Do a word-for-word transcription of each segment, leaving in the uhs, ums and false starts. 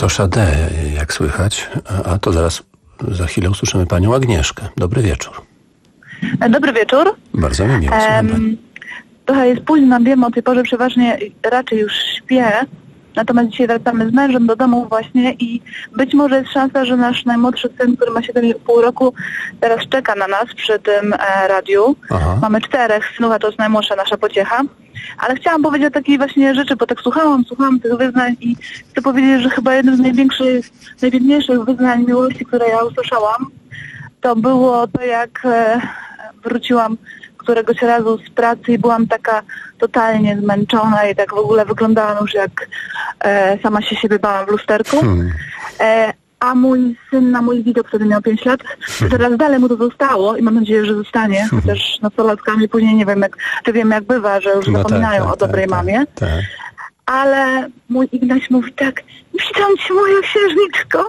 Kosza D, jak słychać, a, a to zaraz za chwilę usłyszymy panią Agnieszkę. Dobry wieczór. Dobry wieczór. Bardzo mi miło, słucham pani. Trochę jest późno, wiem, o tej porze przeważnie raczej już śpię. Natomiast dzisiaj wracamy z mężem do domu właśnie i być może jest szansa, że nasz najmłodszy syn, który ma siedem i pół roku, teraz czeka na nas przy tym e, radiu. Aha. Mamy czterech synów, a to jest najmłodsza nasza pociecha. Ale chciałam powiedzieć o takiej właśnie rzeczy, bo tak słuchałam, słuchałam tych wyznań i chcę powiedzieć, że chyba jednym z największych, najpiękniejszych wyznań miłości, które ja usłyszałam, to było to, jak e, wróciłam któregoś razu z pracy i byłam taka totalnie zmęczona i tak w ogóle wyglądałam już jak e, sama się siebie bałam w lusterku. Hmm. E, a mój syn na mój widok wtedy miał pięć lat. Teraz dalej mu to zostało i mam nadzieję, że zostanie. Chociaż nastolatkami później nie wiem, jak, czy wiem jak bywa, że już no zapominają tak, tak, o dobrej tak, mamie. Tak, tak. Ale mój Ignaś mówi tak, witam cię moja księżniczko.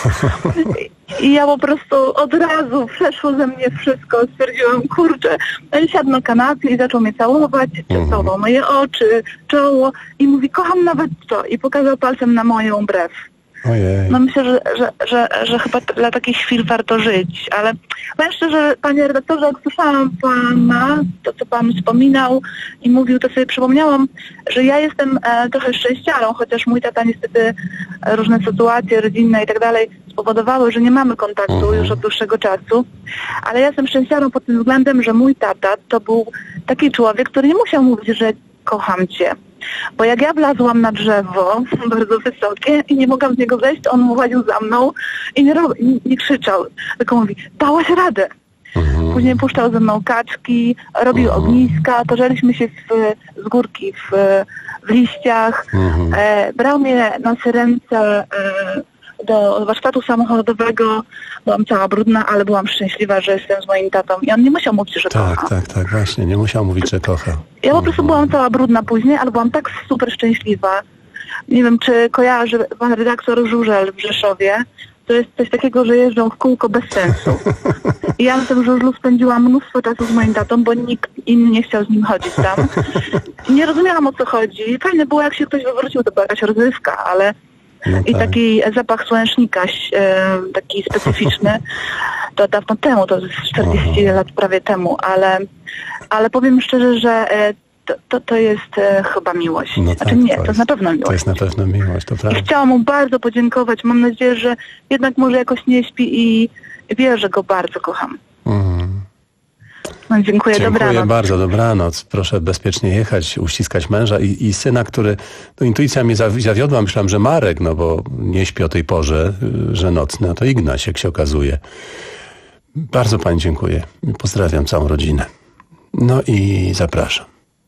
I ja po prostu od razu przeszło ze mnie wszystko. Stwierdziłam, kurczę, on siadł na kanapie i zaczął mnie całować, całował moje oczy, czoło i mówi, kocham nawet to. I pokazał palcem na moją brew. Ojej. No myślę, że, że, że, że chyba dla takich chwil warto żyć, ale powiem szczerze, panie redaktorze, jak słyszałam pana, to co pan wspominał i mówił, to sobie przypomniałam, że ja jestem e, trochę szczęściarą, chociaż mój tata niestety e, różne sytuacje rodzinne i tak dalej spowodowały, że nie mamy kontaktu uh-huh. już od dłuższego czasu, ale ja jestem szczęściarą pod tym względem, że mój tata to był taki człowiek, który nie musiał mówić, że kocham cię. Bo jak ja wlazłam na drzewo, bardzo wysokie i nie mogłam z niego zejść, on chodził za mną i nie, rob, nie, nie krzyczał, tylko mówi, dałaś radę. Mhm. Później puszczał ze mną kaczki, robił mhm. ogniska, toczyliśmy się w, z górki w, w liściach, mhm. e, brał mnie na syrence e, do warsztatu samochodowego, byłam cała brudna, ale byłam szczęśliwa, że jestem z moim tatą i on nie musiał mówić, że tak, kocha. Tak, tak, tak, właśnie, nie musiał mówić, że kocha. Ja po prostu byłam cała brudna później, ale byłam tak super szczęśliwa. Nie wiem, czy kojarzy pan redaktor Żużel w Rzeszowie. To jest coś takiego, że jeżdżą w kółko bez sensu. I ja na tym żużlu spędziłam mnóstwo czasu z moim tatą, bo nikt inny nie chciał z nim chodzić tam. I nie rozumiałam, o co chodzi. Fajne było, jak się ktoś wywrócił, to była jakaś rozrywka, ale no tak. I taki zapach słonecznika e, taki specyficzny, to dawno temu, to jest czterdzieści Aha. lat prawie temu, ale, ale powiem szczerze, że e, to, to, to jest e, chyba miłość. No znaczy tak, nie, to, to jest na pewno miłość. To jest na pewno miłość, to prawda. I chciałam mu bardzo podziękować. Mam nadzieję, że jednak może jakoś nie śpi i wie, że go bardzo kocham. Mhm. No, dziękuję, dziękuję dobranoc. bardzo, dobranoc. Proszę bezpiecznie jechać, uściskać męża i, i syna, który, no intuicja mnie zawiodła, myślałem, że Marek, no bo nie śpi o tej porze, że nocny, a to Ignaś, jak się okazuje. Bardzo pani dziękuję. Pozdrawiam całą rodzinę. No i zapraszam.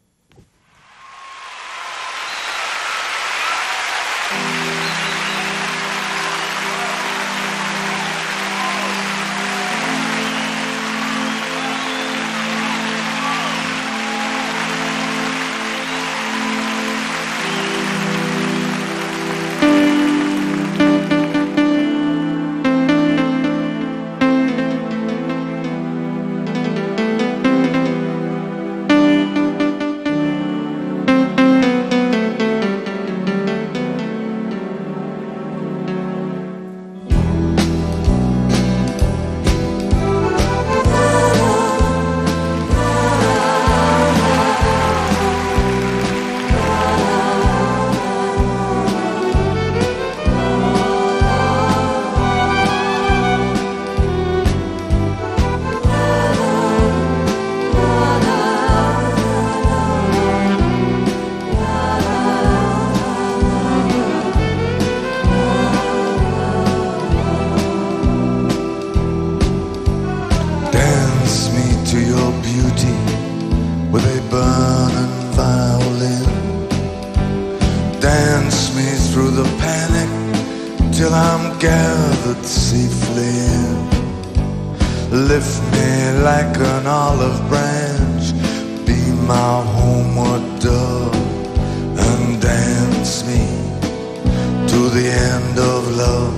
Lift me like an olive branch, be my homeward dove, and dance me to the end of love.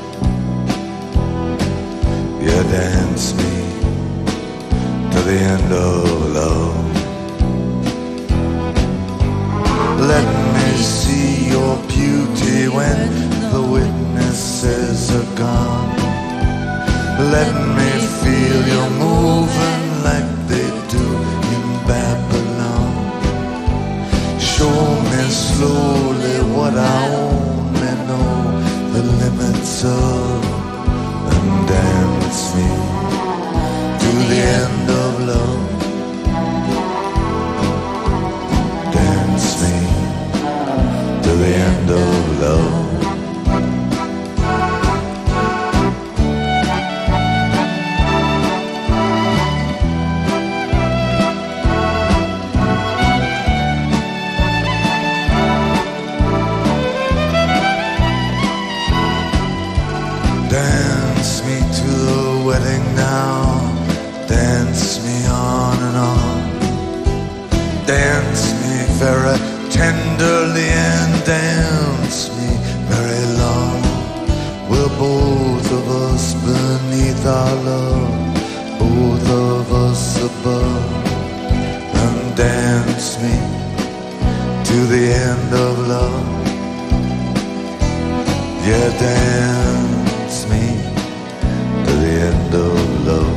Yeah, dance me to the end of love. Let me see your beauty when the wind show me slowly what I only know the limits of, and dance me to the end of love. Dance me to the end of love. Dance me to the wedding now. Dance me on and on. Dance me very tenderly and dance me very long. We're both of us beneath our love, both of us above. And dance me to the end of love. Yeah, dance me to the end of love.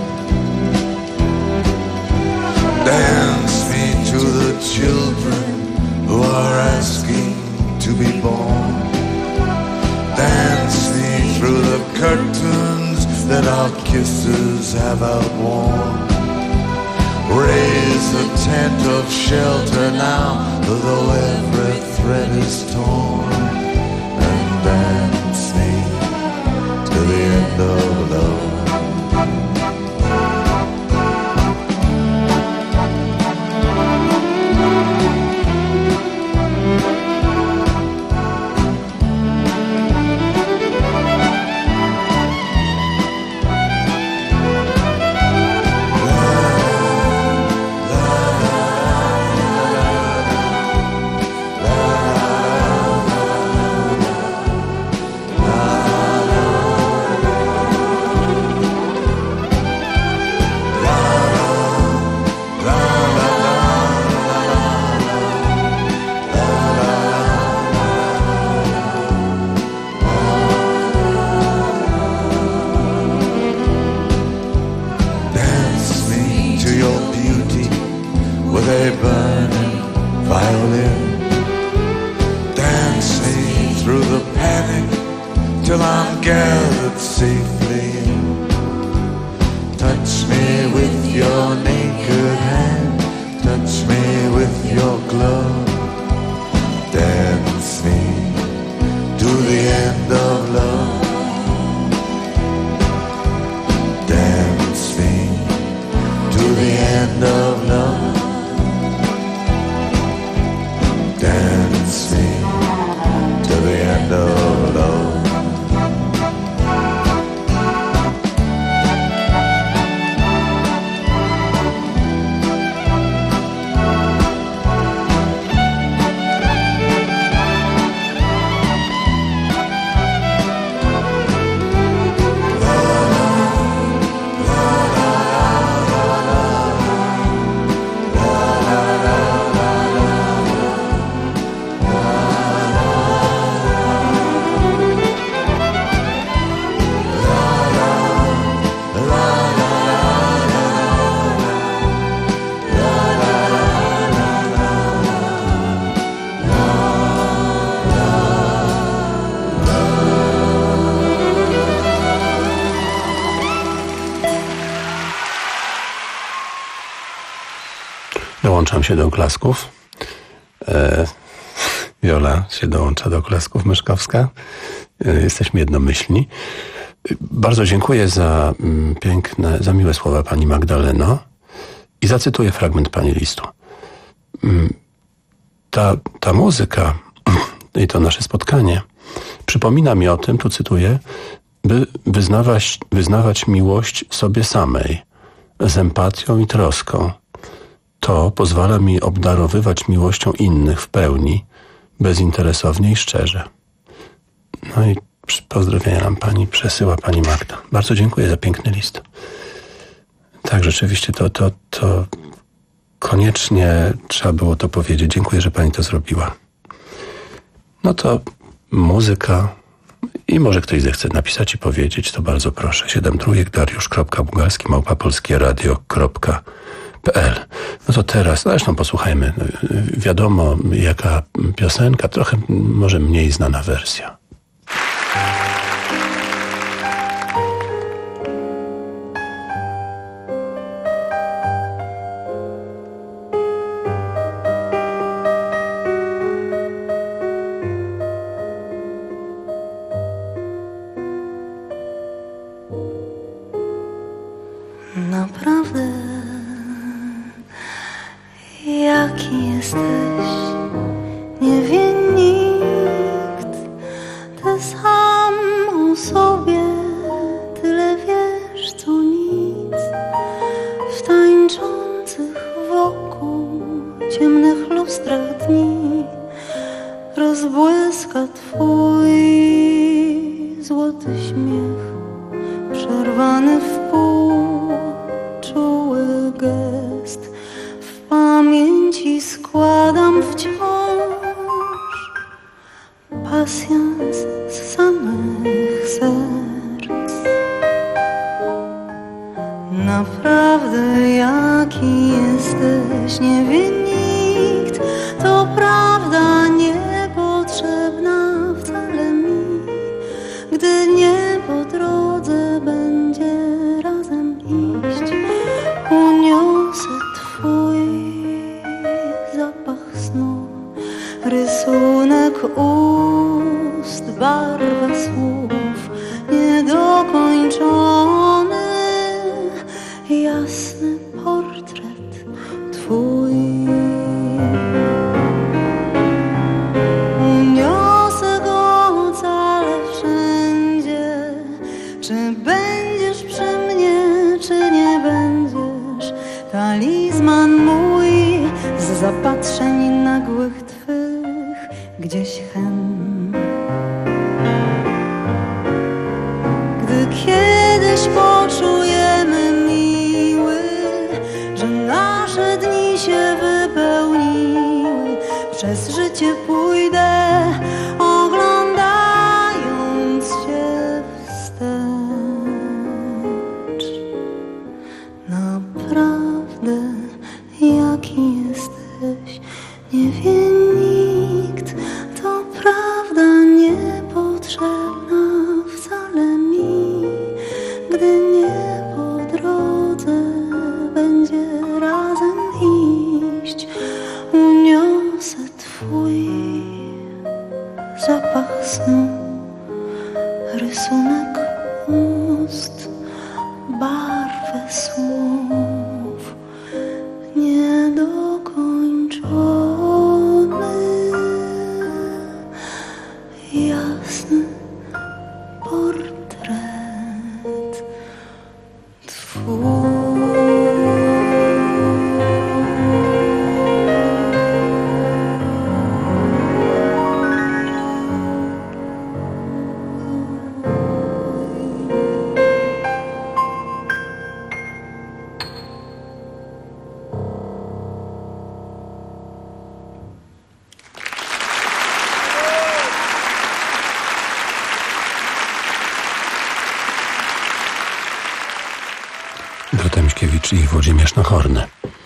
Dance me to the children who are asking to be born. Dance me through the curtains that our kisses have outworn. Raise a tent of shelter now, though every thread is torn. And dance me to the end of love. Dołączam się do oklasków. E, Wiola się dołącza do oklasków, Myszkowska. E, jesteśmy jednomyślni. E, bardzo dziękuję za m, piękne, za miłe słowa pani Magdaleno i zacytuję fragment pani listu. M, ta, ta muzyka i to nasze spotkanie przypomina mi o tym, tu cytuję, by wyznawać, wyznawać miłość sobie samej z empatią i troską. To pozwala mi obdarowywać miłością innych w pełni, bezinteresownie i szczerze. No i pozdrowienia nam pani przesyła pani Magda. Bardzo dziękuję za piękny list. Tak, rzeczywiście to, to, to koniecznie trzeba było to powiedzieć. Dziękuję, że pani to zrobiła. No to muzyka i może ktoś zechce napisać i powiedzieć, to bardzo proszę. siedem trójek, dariusz kropka bugalski, małpa polskie radio kropka P L. No to teraz, zresztą posłuchajmy. Wiadomo, jaka piosenka, trochę może mniej znana wersja. Naprawdę, jaki jesteś, nie wie nikt. Ty sam o sobie tyle wiesz, co nic. W tańczących wokół ciemnych lustrach dni rozbłyska twój złoty śmiech, przerwany w pół. Czuły gest w pamięci składam wciąż pasjans z samych serc. Naprawdę jaki jesteś, nie wie nikt. To prawda niepotrzebna wcale mi, gdy nie po drodze będzie razem iść. Uniosę twój zapach snu, rysunek ust, barwa słów, niedokończony, jasny portret twój. Uniosę go ocale wszędzie, czy będziesz przy mnie, czy nie będziesz. Talizman mój z zapatrzeń nagłych twych, gdzieś chem. Gdy kiedyś poczujemy, miły, że nasze dni się wypełniły, przez życie pójdę, oglądając się wstecz. Naprawdę, jaki jesteś, nie wie nikt. To prawda niepotrzebna wcale mi, gdy nie po drodze będzie razem iść. Uniosę twój zapach snu, rysunek ust, barwę słów, niedokończony, jasny portret twój. Dorota Miśkiewicz i Włodzimierz Nachorny.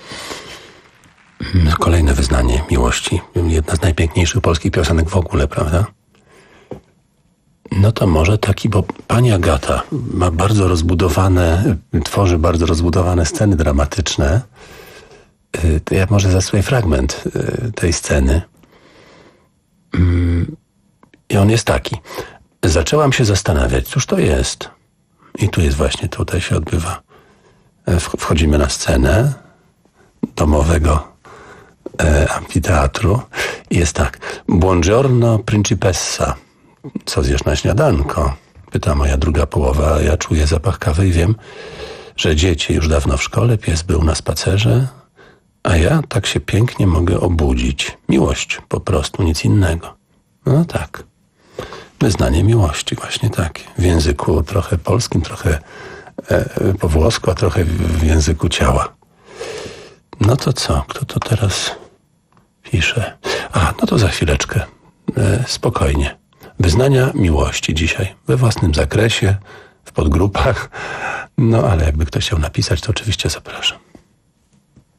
Kolejne wyznanie miłości. Jedna z najpiękniejszych polskich piosenek w ogóle, prawda? No to może taki, bo pani Agata ma bardzo rozbudowane, tworzy bardzo rozbudowane sceny dramatyczne. To ja może zasłuchaj fragment tej sceny. I on jest taki. Zaczęłam się zastanawiać, cóż to jest. I tu jest właśnie, tutaj się odbywa. Wchodzimy na scenę domowego e, amfiteatru i jest tak. Buongiorno principessa. Co zjesz na śniadanko? Pyta moja druga połowa, a ja czuję zapach kawy i wiem, że dzieci już dawno w szkole, pies był na spacerze, a ja tak się pięknie mogę obudzić. Miłość po prostu, nic innego. No tak. Wyznanie miłości, właśnie takie. W języku trochę polskim, trochę e, po włosku, a trochę w, w języku ciała. No to co? Kto to teraz pisze? A, no to za chwileczkę. E, spokojnie. Wyznania miłości dzisiaj. We własnym zakresie, w podgrupach. No ale jakby ktoś chciał napisać, to oczywiście zapraszam.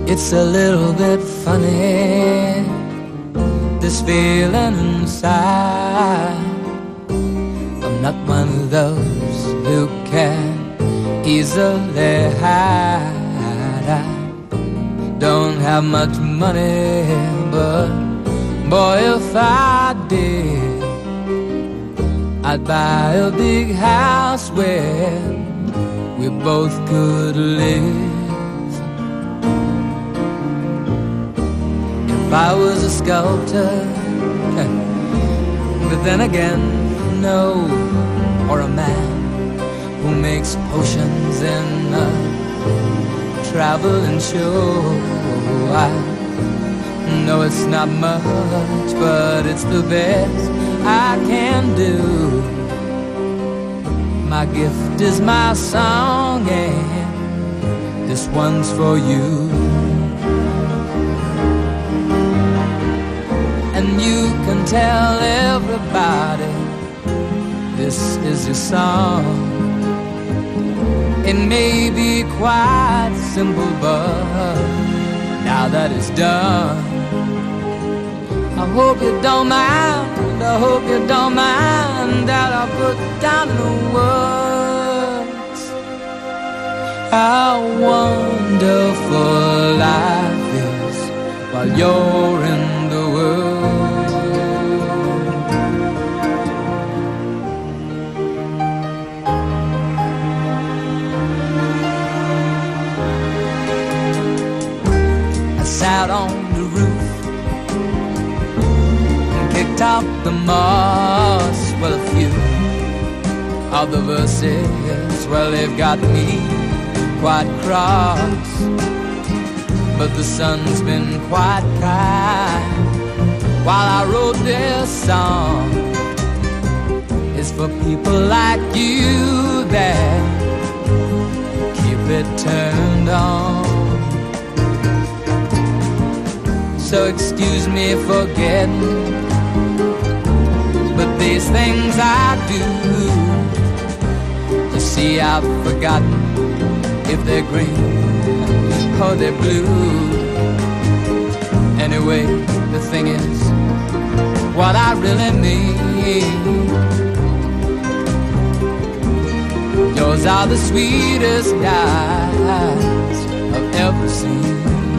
It's a little bit funny, this feeling inside. I'm not one of those who can easily hide. I don't have much money, but boy, if I did, I'd buy a big house where we both could live. If I was a sculptor, but then again, no, or a man who makes potions in a traveling show. I know it's not much, but it's the best I can do. My gift is my song, and this one's for you. And you can tell everybody this is your song. It may be quite simple, but now that it's done, I hope you don't mind, I hope you don't mind that I put down the words how wonderful life is while you're in the world. I sat on the roof and kicked out the moss. Well, a few of the verses, well, they've got me quite cross, but the sun's been quite kind while I wrote this song. It's for people like you that keep it turned on. So excuse me for getting, but these things I do, you see, I've forgotten if they're green or they're blue. Anyway, the thing is, what I really mean, yours are the sweetest eyes I've ever seen.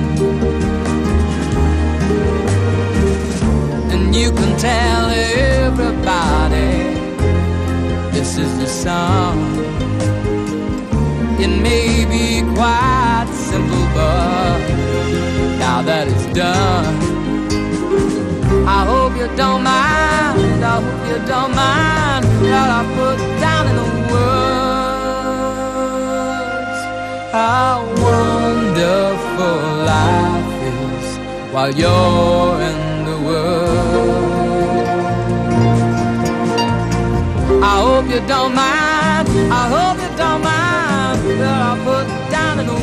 And you can tell everybody this is the song. It may be quite simple, but now that it's done, I hope you don't mind, I hope you don't mind that I put down in the words how wonderful life is while you're in the world. I hope you don't mind, I hope you don't mind that I put down in the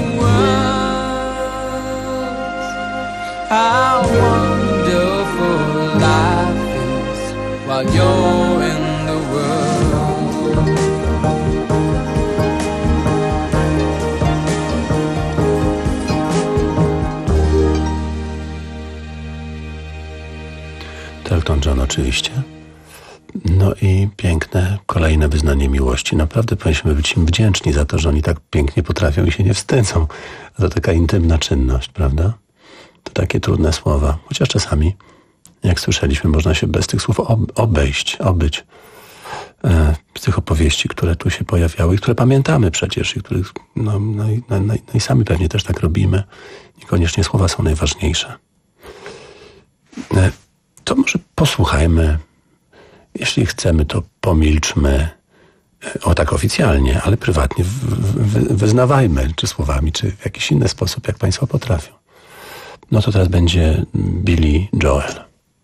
words how wonderful life is while you're in the world. Elton John oczywiście. No i piękne kolejne wyznanie miłości. Naprawdę powinniśmy być im wdzięczni za to, że oni tak pięknie potrafią i się nie wstydzą. To taka intymna czynność, prawda? To takie trudne słowa. Chociaż czasami, jak słyszeliśmy, można się bez tych słów obejść, obyć. E, z tych opowieści, które tu się pojawiały i które pamiętamy przecież i których, no, no, i, no, no i sami pewnie też tak robimy. Niekoniecznie słowa są najważniejsze. E, to może posłuchajmy. Jeśli chcemy, to pomilczmy, o tak oficjalnie, ale prywatnie w, w, wyznawajmy, czy słowami, czy w jakiś inny sposób, jak Państwo potrafią. No to teraz będzie Billy Joel.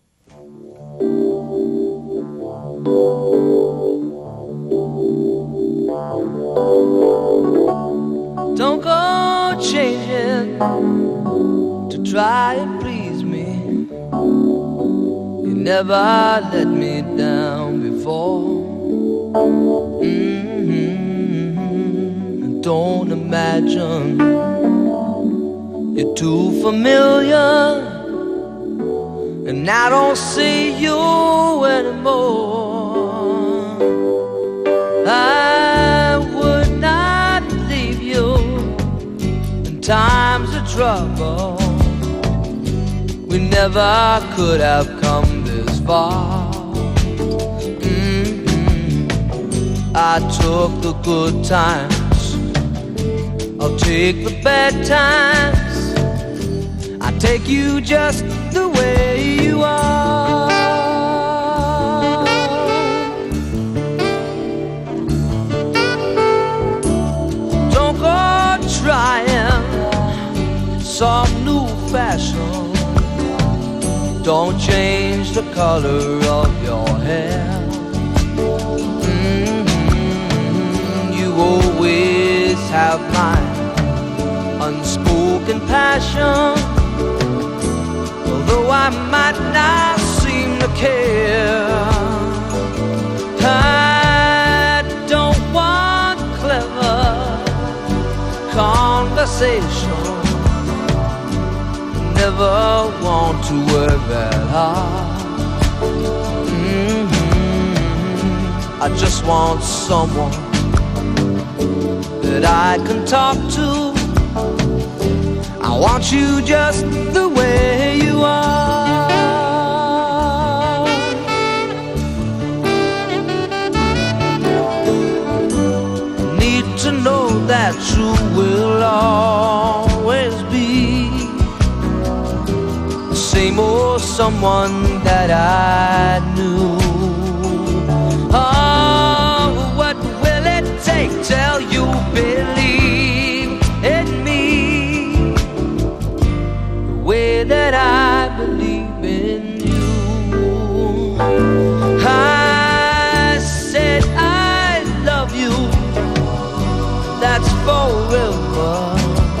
Don't go changing to try and please me. You never let me down before. Mm-hmm. Don't imagine You're too familiar, and I don't see you anymore. I would not leave you in times of trouble. We never could have come this far. Mm-hmm. I took the good times, I'll take the bad times. I take you just the way you are. Don't go trying some new fashion. Don't change the color of your hair. Mm-hmm. You always have my unspoken passion. Although I might not seem to care, I don't want clever conversation. Never want to work that hard. Mm-hmm. I just want someone that I can talk to. I want you just the way you are. Need to know that you will always be the same old someone that I knew. Oh, what will it take till you believe in me the way that I believe in you? I said I love you, that's forever.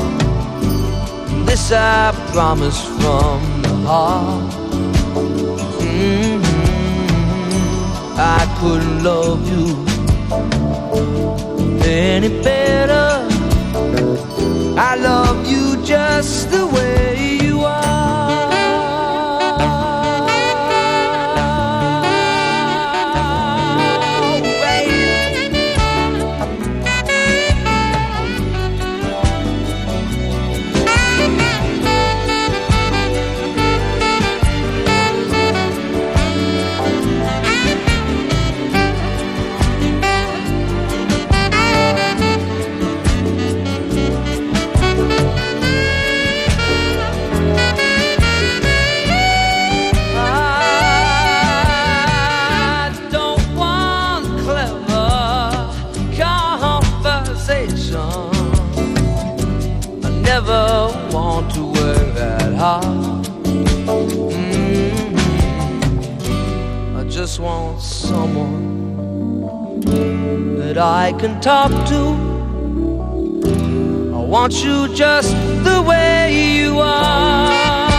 This I promise from the heart. Mm-hmm. I couldn't love you any better. I love you just the way you are. Mm-hmm. I just want someone that I can talk to. I want you just the way you are.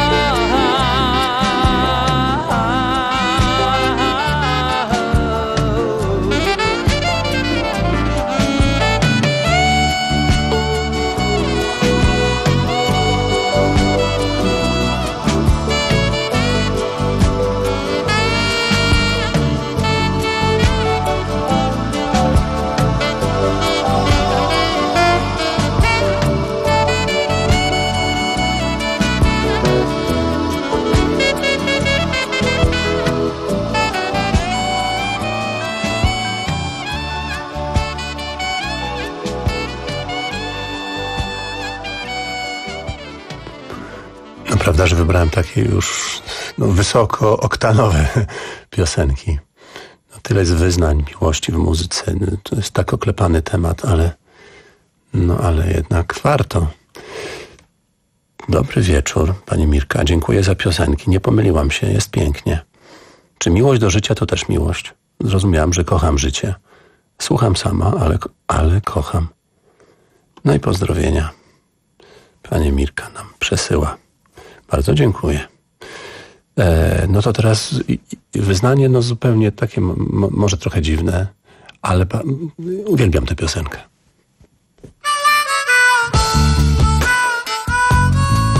Prawda, że wybrałem takie już no, wysokooktanowe piosenki. No, tyle jest wyznań, miłości w muzyce. No, to jest tak oklepany temat, ale no ale jednak warto. Dobry wieczór, pani Mirka. Dziękuję za piosenki. Nie pomyliłam się, jest pięknie. Czy miłość do życia to też miłość? Zrozumiałam, że kocham życie. Słucham sama, ale, ale kocham. No i pozdrowienia. Pani Mirka nam przesyła. Bardzo dziękuję. E, no to teraz wyznanie no zupełnie takie, m- może trochę dziwne, ale ba- uwielbiam tę piosenkę.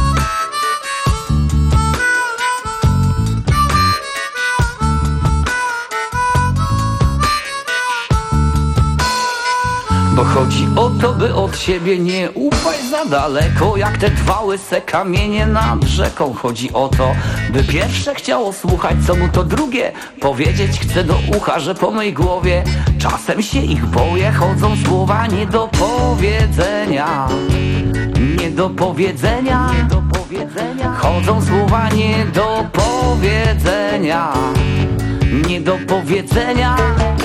Bo chodzi o to, by od siebie nie upaść za daleko, jak te dwa łyse kamienie nad rzeką. Chodzi o to, by pierwsze chciało słuchać, co mu to drugie powiedzieć chce do ucha, że po mej głowie czasem się ich boję. Chodzą słowa nie do powiedzenia, nie do powiedzenia, chodzą słowa nie do powiedzenia, nie do powiedzenia.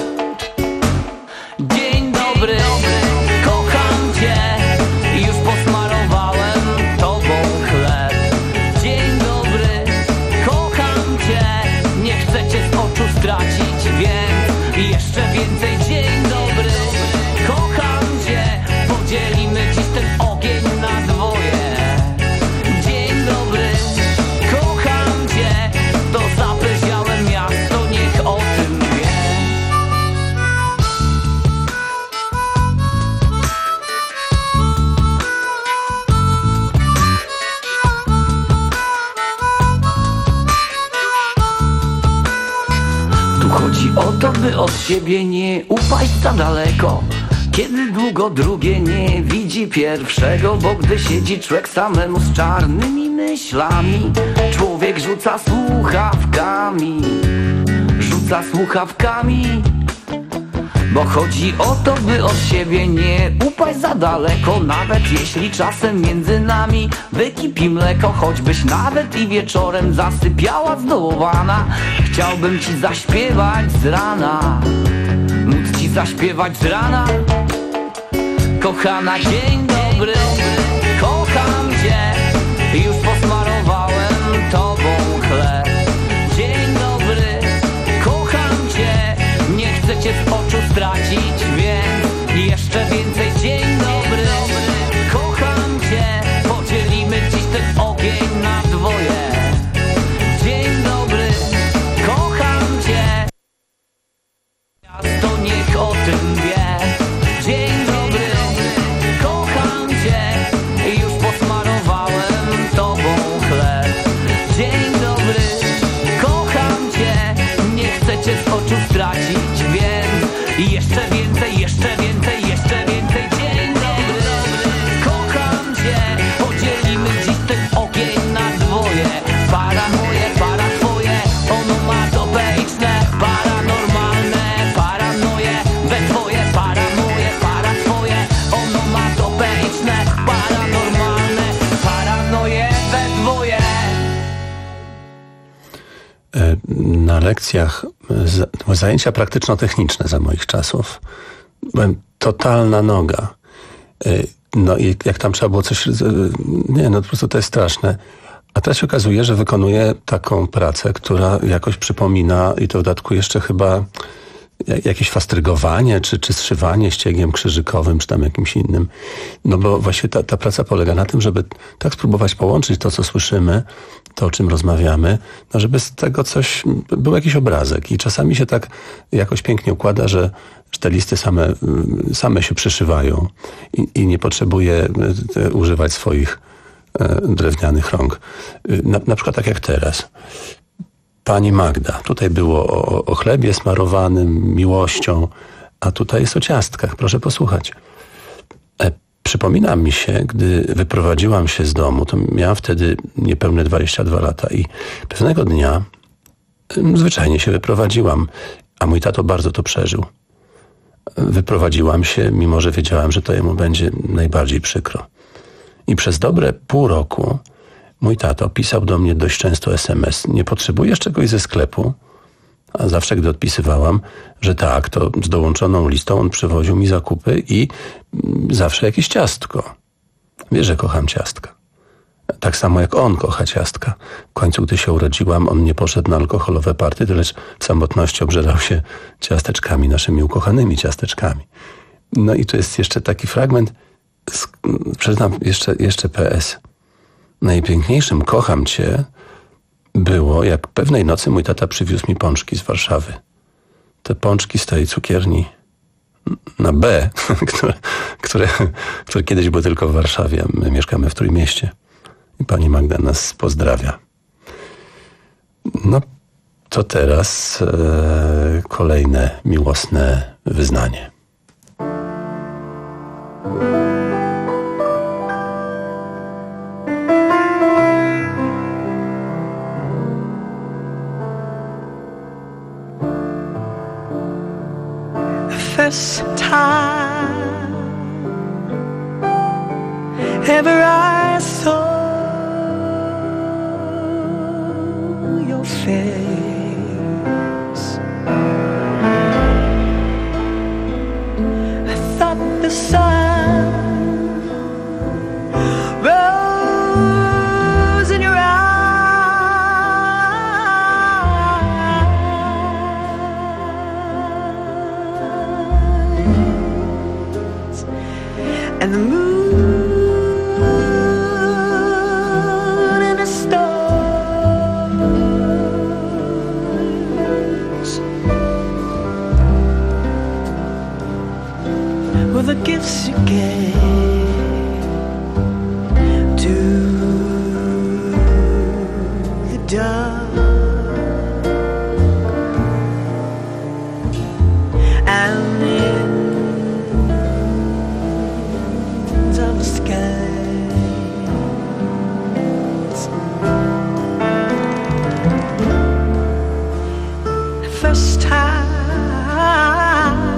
Dzień dobry, kocham cię, już posmarowałem tobą chleb. Dzień dobry, kocham cię, nie chcę cię z oczu stracić, więc jeszcze więcej. Dzień dobry, kocham cię, podzielimy dziś ten ogień na dwoje. Dzień dobry, kocham cię, to zapleziałe miasto niech o tym wie. Tu chodzi o to, by od siebie nie upaść za daleko, kiedy długo drugie nie widzi pierwszego. Bo gdy siedzi człowiek samemu z czarnymi myślami, człowiek rzuca słuchawkami, rzuca słuchawkami. Bo chodzi o to, by od siebie nie upaść za daleko, nawet jeśli czasem między nami wykipi mleko. Choćbyś nawet i wieczorem zasypiała zdołowana, chciałbym ci zaśpiewać z rana, móc ci zaśpiewać z rana. Kochana, dzień dobry, kocham cię, już posmarowałem tobą chleb. Dzień dobry, kocham cię, nie chcę cię z oczu stracić, więc jeszcze więcej. Dzień dobry, kocham cię, podzielimy dziś ten ogień na dwoje. Dzień dobry, kocham cię, miasto niech o tym wie. Dzień dobry, kocham cię, już posmarowałem tobą chleb. Dzień dobry, kocham cię, nie chcę cię z oczu stracić, więc jeszcze więcej, jeszcze więcej, jeszcze więcej. Dzień dobry, kocham cię, podzielimy dziś ten ogień na dwoje. Para moje, para twoje, onomatopeyczne, paranormalne, paranoje, we dwoje. Para moje, para twoje, onomatopeyczne, paranormalne, paranoje, we dwoje. Na lekcjach zajęcia praktyczno-techniczne za moich czasów byłem totalna noga. No i jak tam trzeba było coś... Nie, no po prostu to jest straszne. A teraz się okazuje, że wykonuję taką pracę, która jakoś przypomina, i to w dodatku jeszcze chyba jakieś fastrygowanie, czy, czy zszywanie ściegiem krzyżykowym, czy tam jakimś innym. No bo właściwie ta, ta praca polega na tym, żeby tak spróbować połączyć to, co słyszymy, to, o czym rozmawiamy, no żeby z tego coś, był jakiś obrazek. I czasami się tak jakoś pięknie układa, że, że te listy same, same się przyszywają i, i nie potrzebuję używać swoich e, drewnianych rąk. Na, na przykład tak jak teraz. Pani Magda. Tutaj było o, o chlebie smarowanym, miłością, a tutaj jest o ciastkach. Proszę posłuchać. E, przypomina mi się, gdy wyprowadziłam się z domu, to miałam wtedy niespełna dwadzieścia dwa lata i pewnego dnia e, zwyczajnie się wyprowadziłam, a mój tato bardzo to przeżył. Wyprowadziłam się, mimo że wiedziałam, że to jemu będzie najbardziej przykro. I przez dobre pół roku mój tato pisał do mnie dość często es em es. Nie potrzebujesz czegoś ze sklepu? A zawsze, gdy odpisywałam, że tak, to z dołączoną listą on przywoził mi zakupy i zawsze jakieś ciastko. Wiesz, że kocham ciastka. Tak samo jak on kocha ciastka. W końcu, gdy się urodziłam, on nie poszedł na alkoholowe party, lecz w samotności obżerał się ciasteczkami, naszymi ukochanymi ciasteczkami. No i tu jest jeszcze taki fragment, z, przyznam jeszcze, jeszcze P S. Najpiękniejszym kocham cię było, jak pewnej nocy mój tata przywiózł mi pączki z Warszawy. Te pączki z tej cukierni na B, które, które, które kiedyś były tylko w Warszawie. My mieszkamy w Trójmieście. I pani Magda nas pozdrawia. No, to teraz e, kolejne miłosne wyznanie. First time ever I saw your face, I thought the sun rose in your eyes, and the moon and the stars were the gifts you gave to the dark, and the ends of the skies. The first time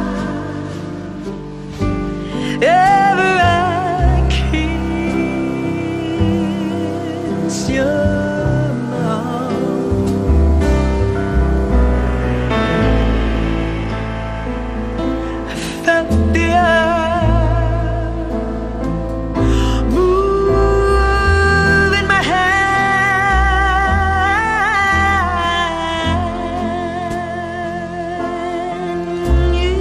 ever I kissed your mouth, I felt the earth move in my hand. You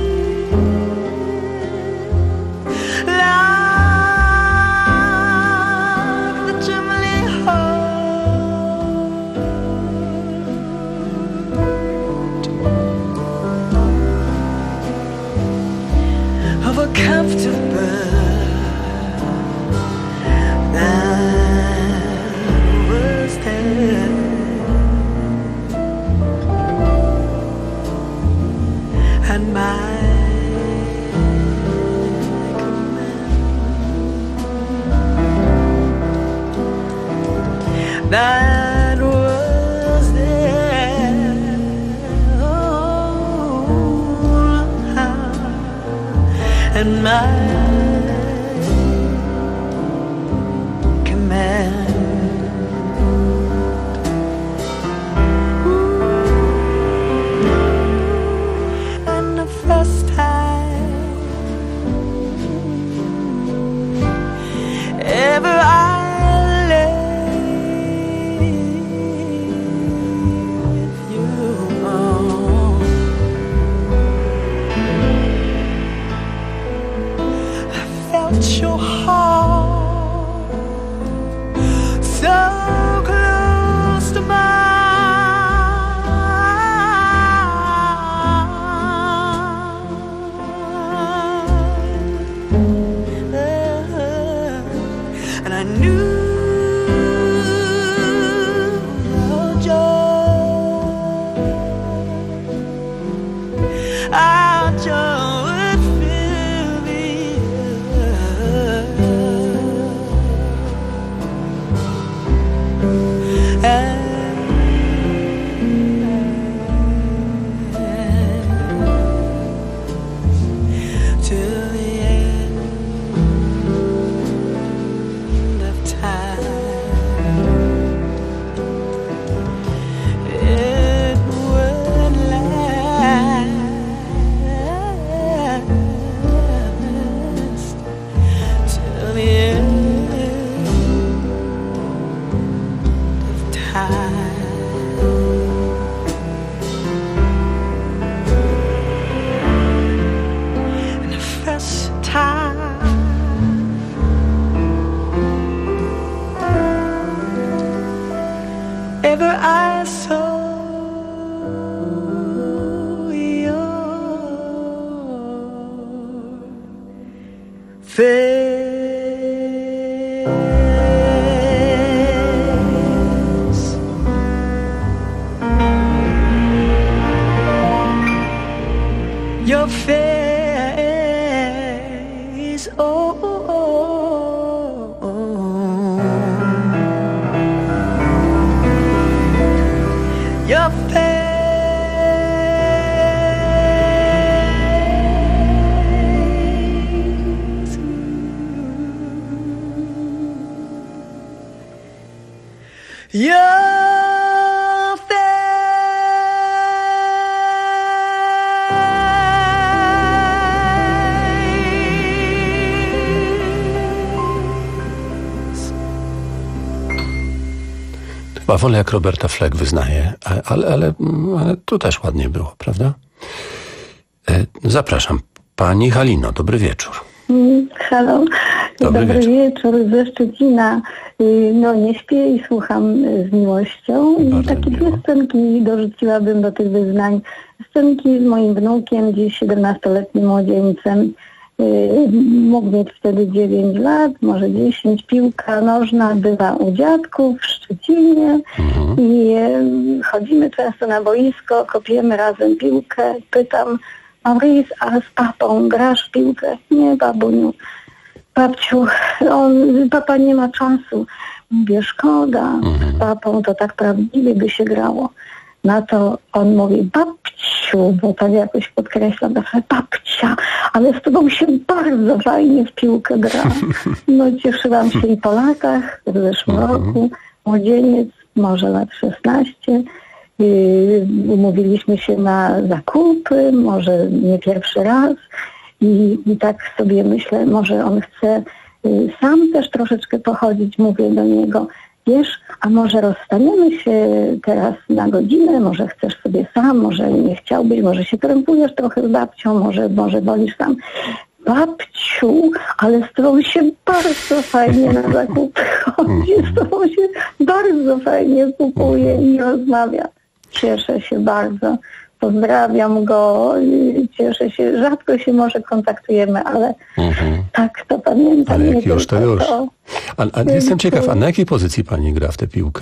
like the trembling heart of a captive bird that was dead, and my that was there, oh, and my command. Ooh, and the first time ever I your heart so close to mine, and I knew your joy, our joy would fill me till the end of time. It would last till the end of time. And the first time ever I saw your face, your face oh, oh, oh, oh. Your face. Your Chyba wolę, jak Roberta Fleck wyznaje, ale, ale, ale tu też ładnie było, prawda? Zapraszam. Pani Halino, dobry wieczór. Halo, dobry, dobry wieczór. wieczór ze Szczecina. No nie śpię i słucham z miłością. I takie dwie scenki dorzuciłabym do tych wyznań. Scenki z moim wnukiem, dziś siedemnastoletnim młodzieńcem. Mógł mieć wtedy dziewięć lat, może dziesięć. Piłka nożna bywa u dziadków w Szczecinie mhm. i chodzimy często na boisko, kopiemy razem piłkę. Pytam: Maurice, a z papą grasz w piłkę? Nie, babuniu. Babciu, on, papa nie ma czasu. Mówię, szkoda, mhm. z papą to tak prawdziwie by się grało. Na to on mówi: babciu, bo tak jakoś podkreślam, zawsze babcia, ale z tobą się bardzo fajnie w piłkę gra. No cieszyłam się i po latach, w zeszłym mhm. roku, młodzieniec, może lat szesnaście, Yy, umówiliśmy się na zakupy, może nie pierwszy raz i, i tak sobie myślę, może on chce yy, sam też troszeczkę pochodzić. Mówię do niego: wiesz, a może rozstaniemy się teraz na godzinę, może chcesz sobie sam, może nie chciałbyś, może się krępujesz trochę z babcią, może, może wolisz sam. Babciu, ale z tobą się bardzo fajnie na zakupy chodzi, z tobą się bardzo fajnie kupuje i rozmawia. Cieszę się bardzo, pozdrawiam go, cieszę się, rzadko się może kontaktujemy, ale mhm. tak to pamiętam. Ale jak już, to już. To. A, a jestem ciekaw, a na jakiej pozycji pani gra w tę piłkę?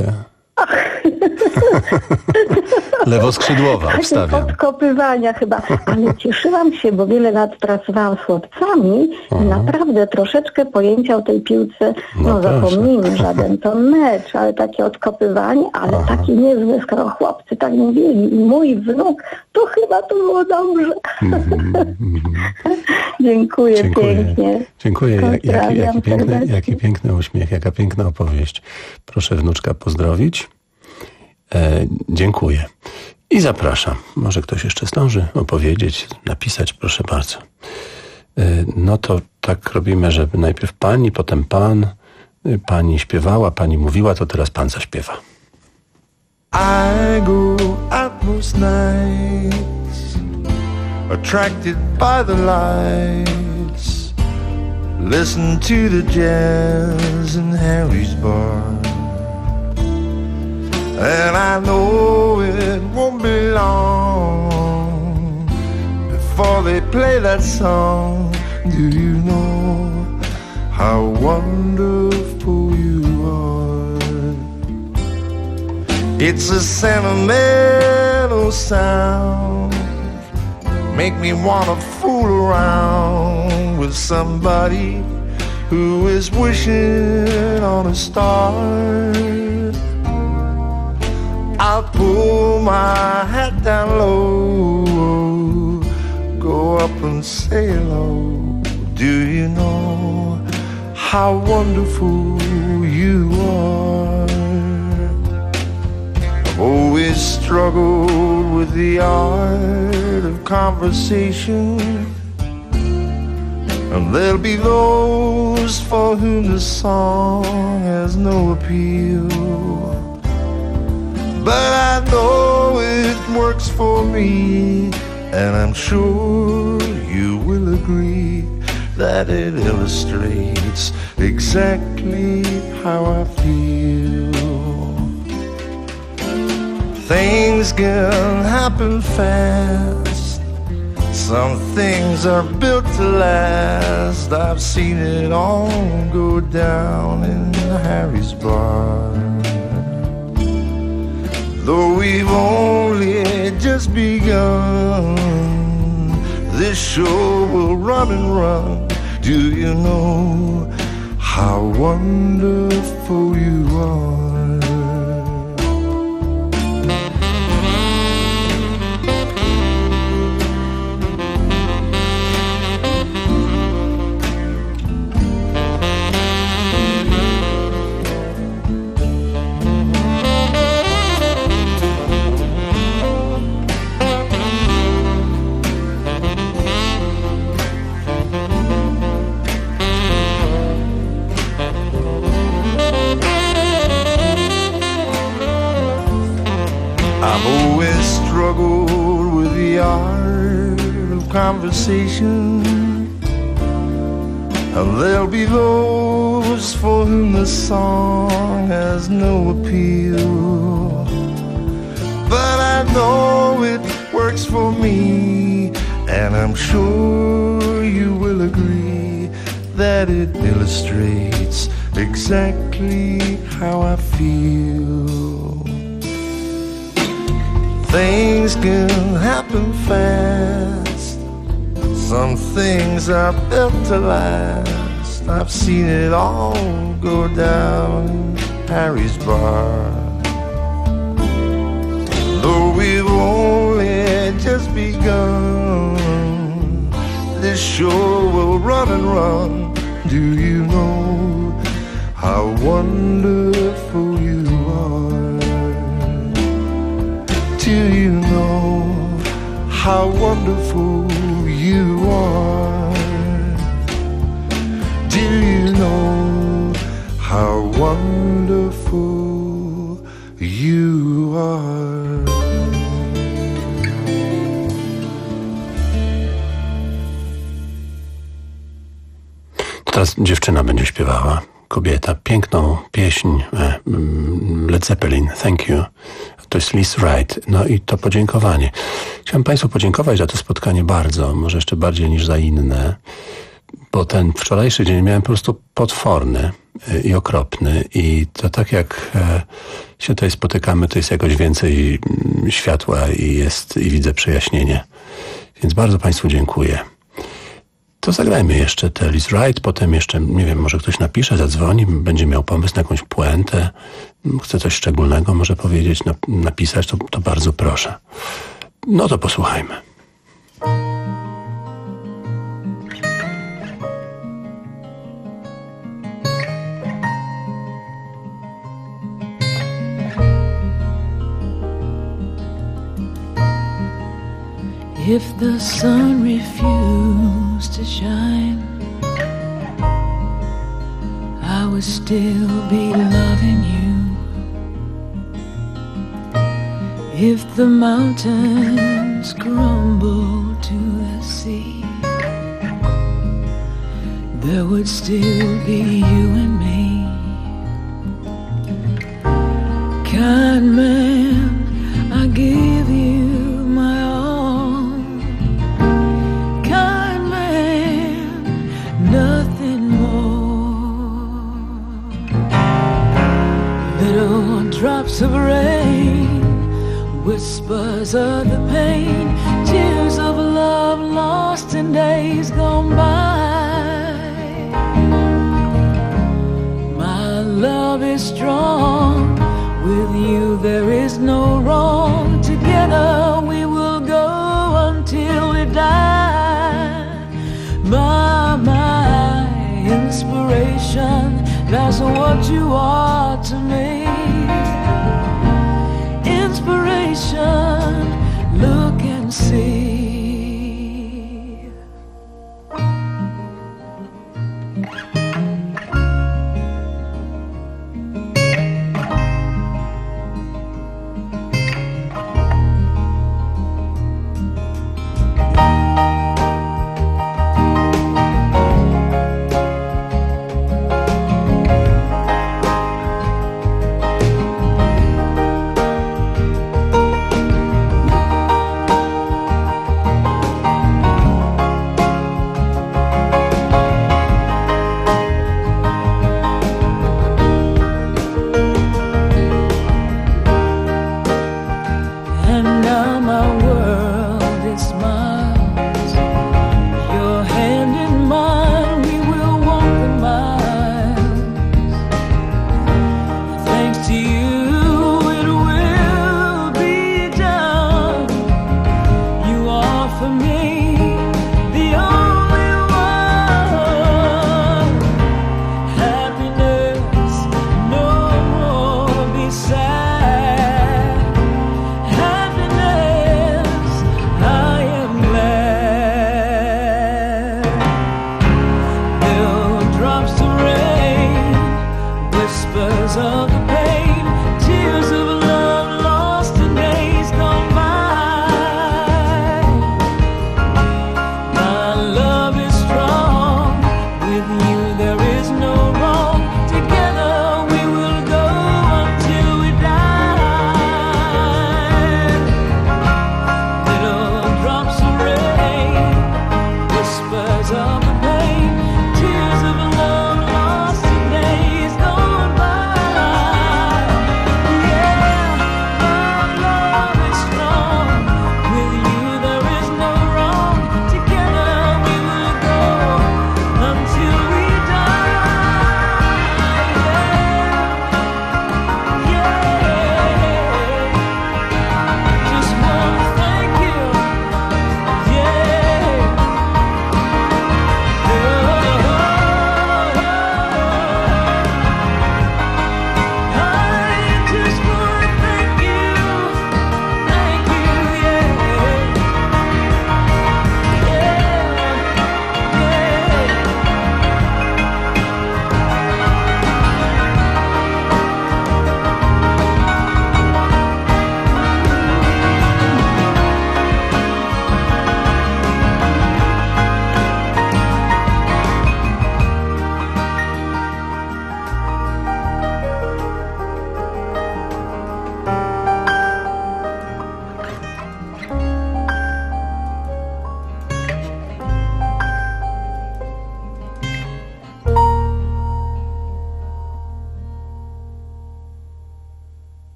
Lewoskrzydłowa, obstawiam. Podkopywania chyba, ale cieszyłam się, bo wiele lat pracowałam z chłopcami Aha. i naprawdę troszeczkę pojęcia o tej piłce, no, no zapomnijmy, żaden to mecz, ale takie odkopywanie, ale Aha. takie niezłe, skoro chłopcy tak mówili i mój wnuk, to chyba to było dobrze. Mm-hmm. Dziękuję, Dziękuję pięknie. Dziękuję, jaki, jaki, piękny, jaki piękny uśmiech, jaka piękna opowieść. Proszę wnuczka pozdrowić. E, dziękuję. I zapraszam. Może ktoś jeszcze zdąży opowiedzieć, napisać, proszę bardzo. E, no to tak robimy, żeby najpierw pani, potem pan, pani śpiewała, pani mówiła, to teraz pan zaśpiewa. I go out most nights, attracted by the lights, listen to the jazz in Harry's bar. And I know it won't be long before they play that song. Do you know how wonderful you are? It's a sentimental sound, make me wanna fool around with somebody who is wishing on a star. I'll pull my hat down low, go up and say hello. Do you know how wonderful you are? I've always struggled with the art of conversation, and there'll be those for whom the song has no appeal. But I know it works for me, and I'm sure you will agree that it illustrates exactly how I feel. Things can happen fast, some things are built to last. I've seen it all go down in Harry's bar. Though we've only just begun, this show will run and run Do you know how wonderful you are? I've always struggled with the art of conversation, and there'll be those for whom the song has no appeal. But I know it works for me, and I'm sure you will agree that it illustrates exactly how I feel. Things can happen fast. Some things are built to last. I've seen it all go down Harry's bar. Though we've only just begun, this show will run and run. Do you know how wonderful you are? Do you know how wonderful you are? Do you know how wonderful you are? Teraz dziewczyna będzie śpiewała, kobieta, piękną pieśń Led Zeppelin, Thank You. To jest Liz Wright. No i to podziękowanie. Chciałem Państwu podziękować za to spotkanie bardzo, może jeszcze bardziej niż za inne, bo ten wczorajszy dzień miałem po prostu potworny i okropny i to tak jak się tutaj spotykamy, to jest jakoś więcej światła i jest i widzę przejaśnienie. Więc bardzo Państwu dziękuję. To zagrajmy jeszcze tę Liz Wright, potem jeszcze, nie wiem, może ktoś napisze, zadzwoni, będzie miał pomysł na jakąś puentę, chce coś szczególnego może powiedzieć, napisać, to, to bardzo proszę. No to posłuchajmy. If the sun refused to shine, I would still be loving you. If the mountains crumble to the sea, there would still be you and me. Kind man, I give you my all. Kind man, nothing more. Little drops of rain, whispers of the pain, tears of love lost in days gone by. My love is strong, with you there is no wrong. Together we will go until we die. My, my inspiration, that's what you are to me. Inspiration, look and see.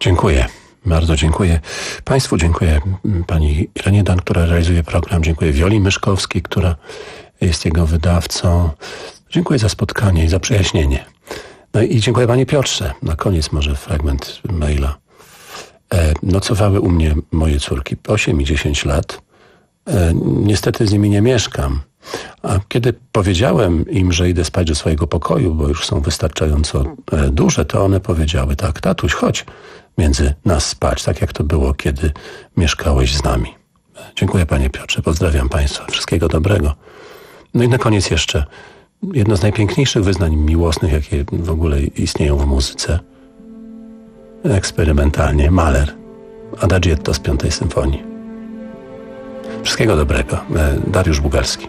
Dziękuję. Bardzo dziękuję Państwu, dziękuję pani Irenie Dan, która realizuje program, dziękuję Wioli Myszkowskiej, która jest jego wydawcą. Dziękuję za spotkanie i za przyjaśnienie. No i dziękuję panie Piotrze. Na koniec może fragment maila. E, nocowały u mnie moje córki, osiem i dziesięć lat. E, niestety z nimi nie mieszkam. A kiedy powiedziałem im, że idę spać do swojego pokoju, bo już są wystarczająco e, duże, to one powiedziały tak, tatuś, chodź między nas spać, tak jak to było, kiedy mieszkałeś z nami. Dziękuję panie Piotrze, pozdrawiam państwa, wszystkiego dobrego. No i na koniec jeszcze jedno z najpiękniejszych wyznań miłosnych, jakie w ogóle istnieją w muzyce. Eksperymentalnie, Mahler, Adagietto z piątej symfonii. Wszystkiego dobrego. Dariusz Bugalski.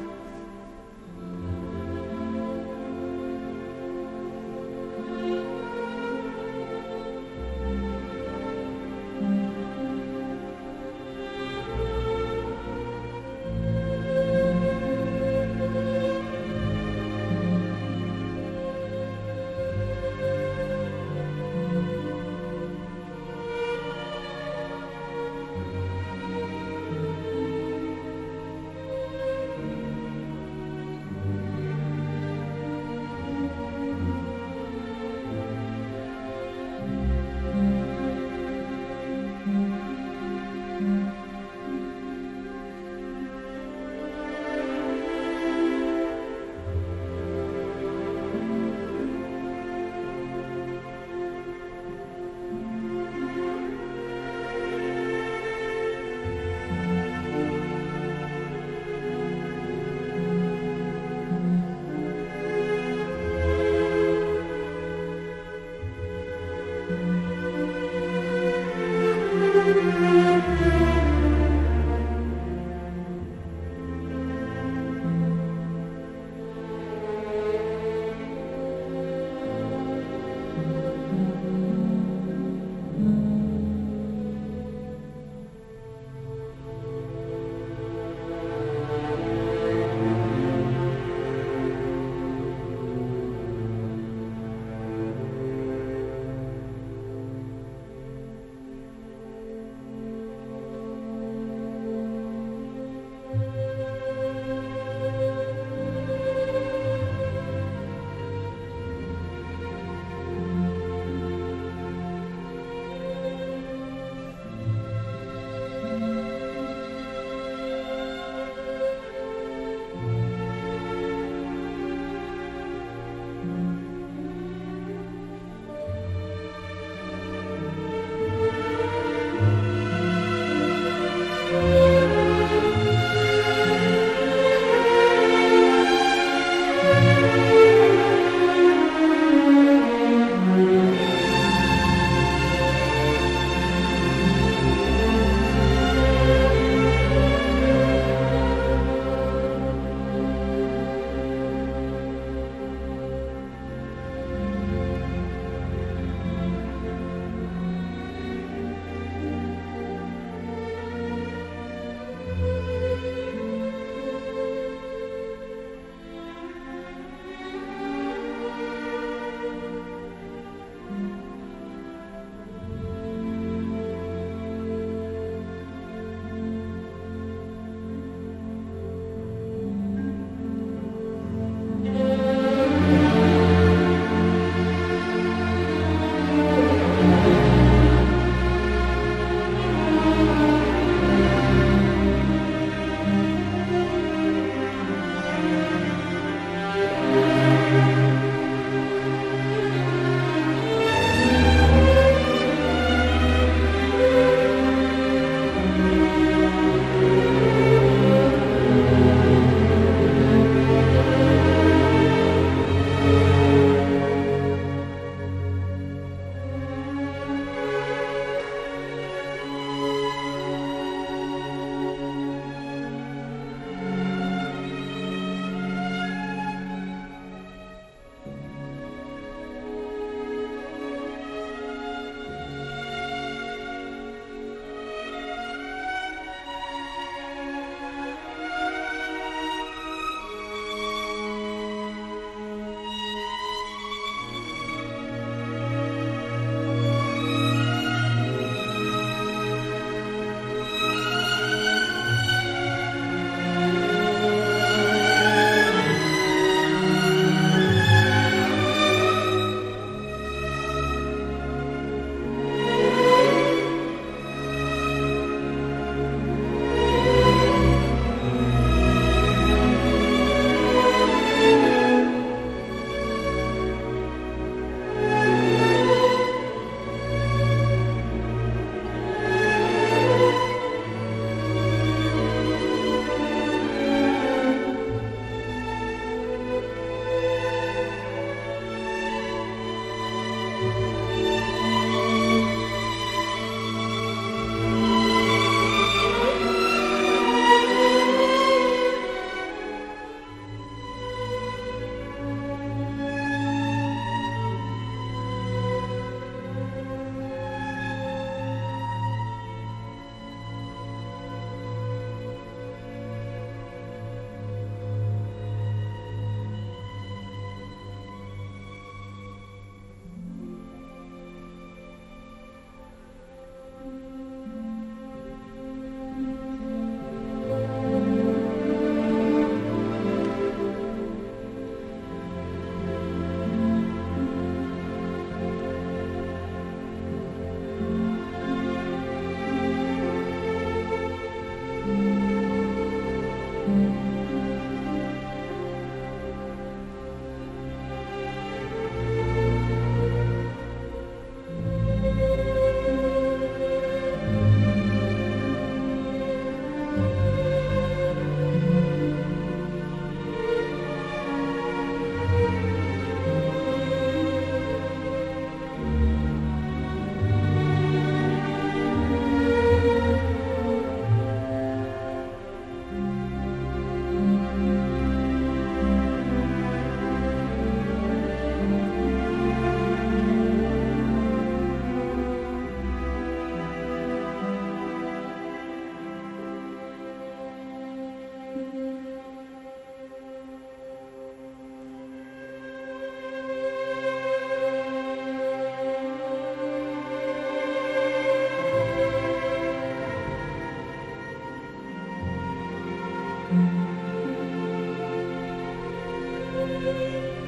you.